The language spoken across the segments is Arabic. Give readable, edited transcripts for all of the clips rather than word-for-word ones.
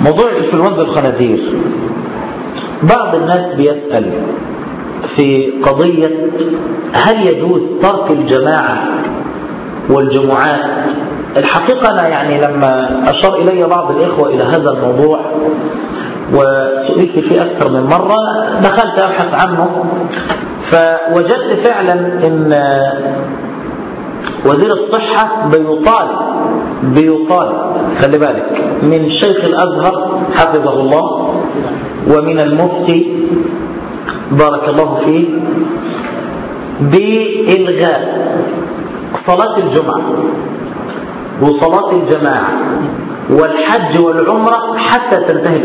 موضوع الإنفلونزا الخنازير، بعض الناس بيسأل في قضية هل يجوز ترك الجماعة والجمعات. الحقيقة أنا يعني لما أشار إلي بعض الإخوة إلى هذا الموضوع وسئلت فيه أكثر من مرة، دخلت أبحث عنه فوجدت فعلا أن وزير الصحة بيطالب خلي بالك من شيخ الأزهر حفظه الله ومن المفتي بارك الله فيه بإلغاء صلاة الجمعة وصلاة الجماعة والحج والعمرة حتى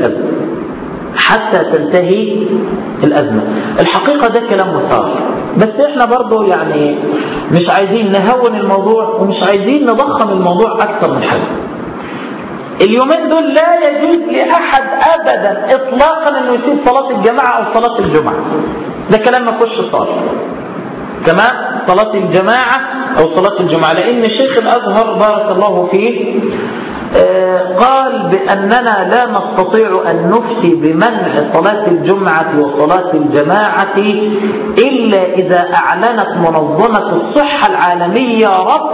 تنتهي الأزمة. الحقيقة ده كلام مثار، بس احنا برضو يعني مش عايزين نهون الموضوع ومش عايزين نضخم الموضوع أكثر من حاجة. اليومين دول لا يجوز لأحد أبدا إطلاقا أنه يسيب صلاة الجماعة أو صلاة الجمعة، ده كلام ما فيهوش صار كمان صلاة الجماعة أو صلاة الجمعة، لأن شيخ الأزهر بارك الله فيه قال بأننا لا نستطيع أن نفتي بمنع صلاة الجمعة وصلاة الجماعة إلا إذا أعلنت منظمة الصحة العالمية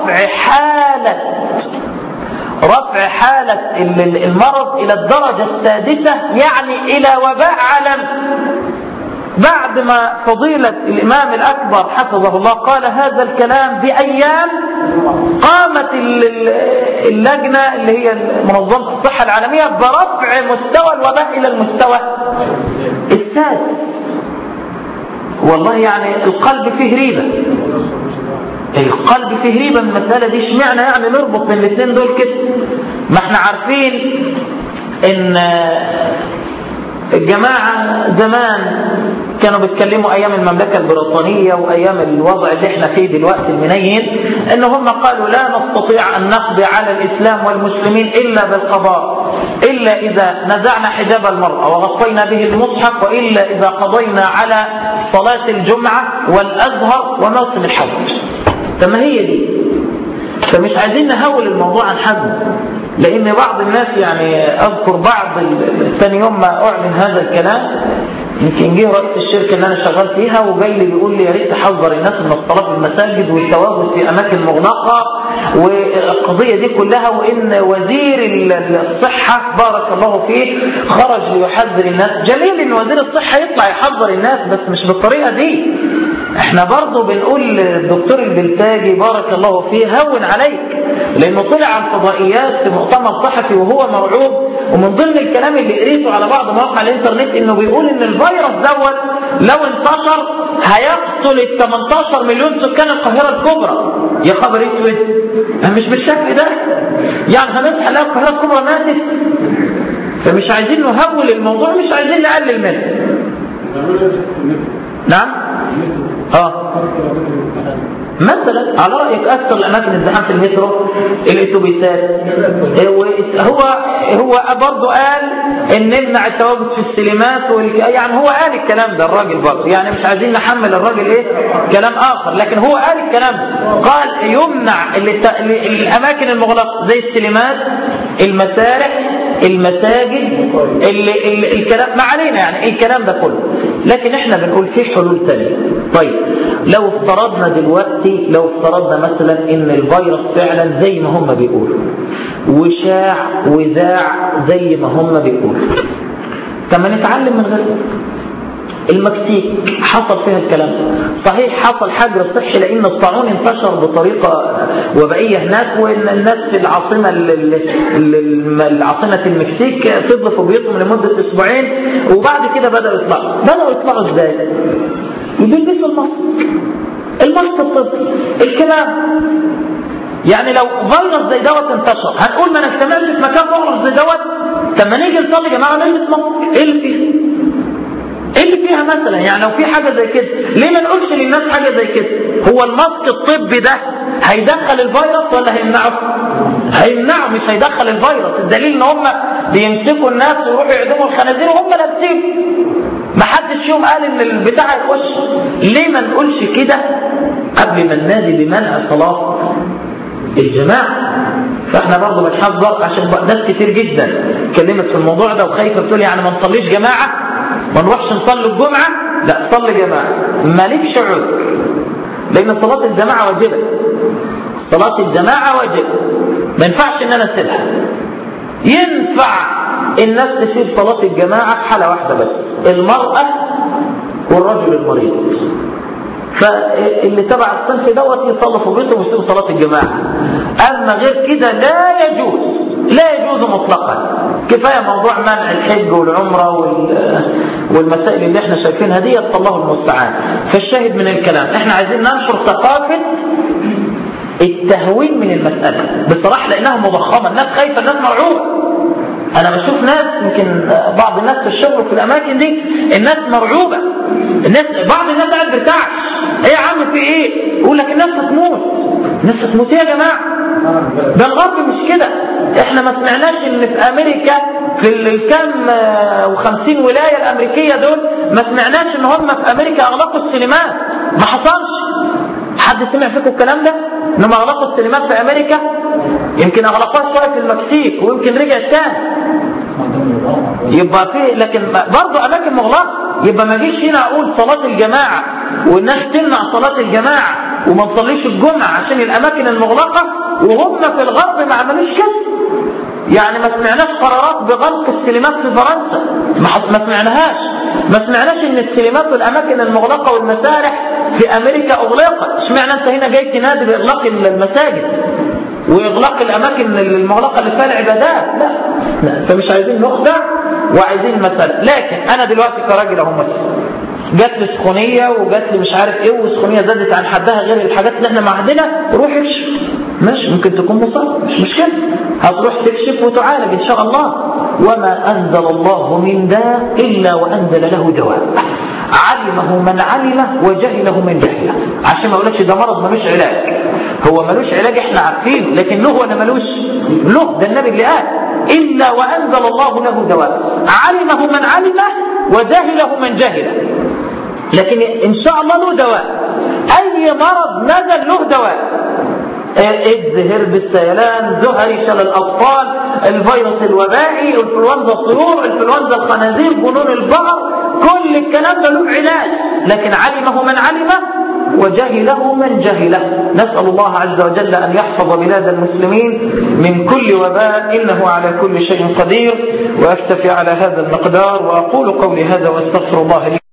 رفع حالة المرض إلى الدرجة السادسة، يعني إلى وباء عالمي. بعد ما فضيلة الإمام الأكبر حفظه الله قال هذا الكلام بأيام، قامت اللجنة اللي هي منظمة الصحة العالمية برفع مستوى الوباء إلى المستوى السادس. والله يعني القلب فيه ريبة، القلب فيه ريبة من المسألة دي. اشمعنى يعني نربط بين الاثنين دول كده؟ ما احنا عارفين ان الجماعة زمان كانوا بيتكلموا ايام المملكة البريطانية وايام الوضع اللي احنا فيه دلوقتي المنين، ان هم قالوا لا نستطيع ان نقضي على الاسلام والمسلمين الا بالقضاء، الا اذا نزعنا حجاب المرأة وغطينا به المصحف، والا اذا قضينا على صلاة الجمعة والازهر وموسم الحج. فما هي دي؟ فمش عايزين نهول الموضوع عن حجم، لان بعض الناس يعني اذكر بعض ثاني يوم ما اعلن هذا الكلام يمكن جه رئيس الشركه اللي انا شغال فيها وجاي لي بيقول لي يا ريت تحذر الناس من الصلاه في المساجد والتواجد في اماكن مغلقه والقضيه دي كلها، وان وزير الصحه بارك الله فيه خرج ليحذر الناس. جميل ان وزير الصحه يطلع يحذر الناس، بس مش بالطريقه دي. احنا برضو بنقول للدكتور البلتاجي بارك الله فيه هون عليك، لانه طلع على الفضائيات في مؤتمر صحفي وهو مرعوب، ومن ضمن الكلام اللي قريته على بعض مواقع الانترنت انه بيقول ان الفيروس دوت لو انتشر هيقتل 18 مليون سكان القاهرة الكبرى. يا خبر اسود، مش بالشكل ده يعني هنصحى نلاقي القاهرة الكبرى ماتت. فمش عايزين نهول الموضوع، مش عايزين نقلل منه. نعم مثلا على رأيك أكثر الأماكن الزحام في المترو الأتوبيسات. هو برضه قال إن نمنع التواجد في السينمات يعني هو قال الكلام ده الراجل برضه، يعني مش عايزين نحمل الراجل كلام آخر، لكن هو قال الكلام ده. قال يمنع الأماكن المغلقة زي السينمات، المسارح، المساجد، الكلام ما علينا يعني الكلام ده كله. لكن احنا بنقول في حلول تانية. طيب لو افترضنا مثلا ان الفيروس فعلا زي ما هم بيقولوا وشاع وذاع زي ما هم بيقولوا، طب ما نتعلم من غيره. المكسيك حصل فيها الكلام، صحيح حصل حجر صحي لان الطاعون انتشر بطريقه وبائيه هناك، وان الناس في العاصمه المكسيك فضلوا في بيوتهم لمده اسبوعين، وبعد كده بداوا يطلعوا ازاي؟ يلبسوا الماسك الطبي الكلام. يعني لو فيروس زي دوت انتشر هنقول ما نجتمعش في مكان مغلق زي دوت؟ طب ما نيجي نصلي يا جماعه نلبس ماسك. ايه اللي فيها مثلا؟ يعني لو في حاجه زي كده ليه ما نقولش للناس حاجه زي كده؟ هو الماسك الطبي ده هيدخل الفيروس ولا هيمنعه؟ مش هيدخل الفيروس. الدليل ان هم بيمسكوا الناس ويروحوا يعدموا الخنازير وهم لابسين، ما حدش فيهم قال ان البتاع يخش. ليه ما نقولش كده قبل ما ننادي بمنع صلاه الجماعه؟ فاحنا برضه بنحذر، عشان ناس كتير جدا اتكلمت في الموضوع ده وخايفه بتقول يعني ما نصليش جماعه، ما نروحش نصلي الجمعه. لا، صلي جماعه مالكش عذر، لان صلاه الجماعه واجبه. صلاه الجماعه واجبه، ما ينفعش ان انا اسيبها. ينفع الناس تسيب صلاه الجماعه في حاله واحده بس، المراه والرجل المريض. فاللي تبع الصنف دوت يصلي في بيته ويسيب صلاه الجماعه. اما غير كده لا يجوز، لا يجوز مطلقا. كفايه موضوع منع الحج والعمره والمسائل اللي احنا شايفينها دي، الله المستعان. فالشاهد من الكلام احنا عايزين ننشر ثقافه التهوين من المساله بصراحه، لانها مضخمه، الناس خايفه، الناس مرعوبه. انا بشوف ناس، يمكن بعض الناس في الشغل في الاماكن دي الناس مرعوبه، الناس بعض الناس قاعد بترتعش. ايه يا عم في ايه؟ يقول لك الناس هتموت. الناس هتموت ايه يا جماعه؟ ده الغرب مش كده. احنا ما سمعناش ان في امريكا في الكام و50 ولايه الامريكيه دول، ما سمعناش ان هم في امريكا اغلقوا السينمات. ما حصلش. حد سمع فيكم الكلام ده؟ انهم اغلقوا السينمات في امريكا؟ يمكن اغلقوها شويه في المكسيك ويمكن رجع تاني. يبقى في، لكن برضه اماكن مغلقه. يبقى ما جيش هنا اقول صلاه الجماعه والناس تمنع صلاه الجماعه وما نصليش الجمعه عشان الاماكن المغلقه، وهم في الغرب ما عملوش كده. يعني ما سمعناش قرارات بغلق السينمات في فرنسا، ما سمعناهاش. ما سمعناش ان السينمات والاماكن المغلقه والمسارح في امريكا اغلقت. اشمعنى انت هنا جاي تنادي باغلاق المساجد واغلاق الاماكن المغلقه اللي فيها العبادات؟ لا، فمش عايزين نخدع وعايزين مسألة. لكن انا دلوقتي كراجل اهو مثلا جات لي سخونيه وجات لي مش عارف ايه، والسخونيه زادت عن حدها غير الحاجات اللي احنا معهدينها، روح اكشف. ماشي، ممكن تكون مصاب، مش مشكله، هتروح تكشف وتعالج ان شاء الله. وما انزل الله من داء الا وانزل له دواء، علمه من علمه وجهله من جهله. عشان ما اقولكش ده مرض ملوش علاج. هو ملوش علاج احنا عارفينه، لكن له ولا ملوش؟ له. ده النبي اللي قال الا وانزل الله له دواء، علمه من علمه وجهله من جهله. لكن ان شاء الله له دواء. اي مرض نزل له دواء. ايدز، هربس، سيلان، زهري، شلل الاطفال، الفيروس الوبائي، انفلونزا الطيور، انفلونزا الخنازير، جنون البقر، كل الكلام ده له علاج. لكن علمه من علمه وجهله من جهله. نسأل الله عز وجل أن يحفظ بلاد المسلمين من كل وباء، إنه على كل شيء قدير. وأكتفي على هذا المقدار وأقول قولي هذا واستغفر الله لي.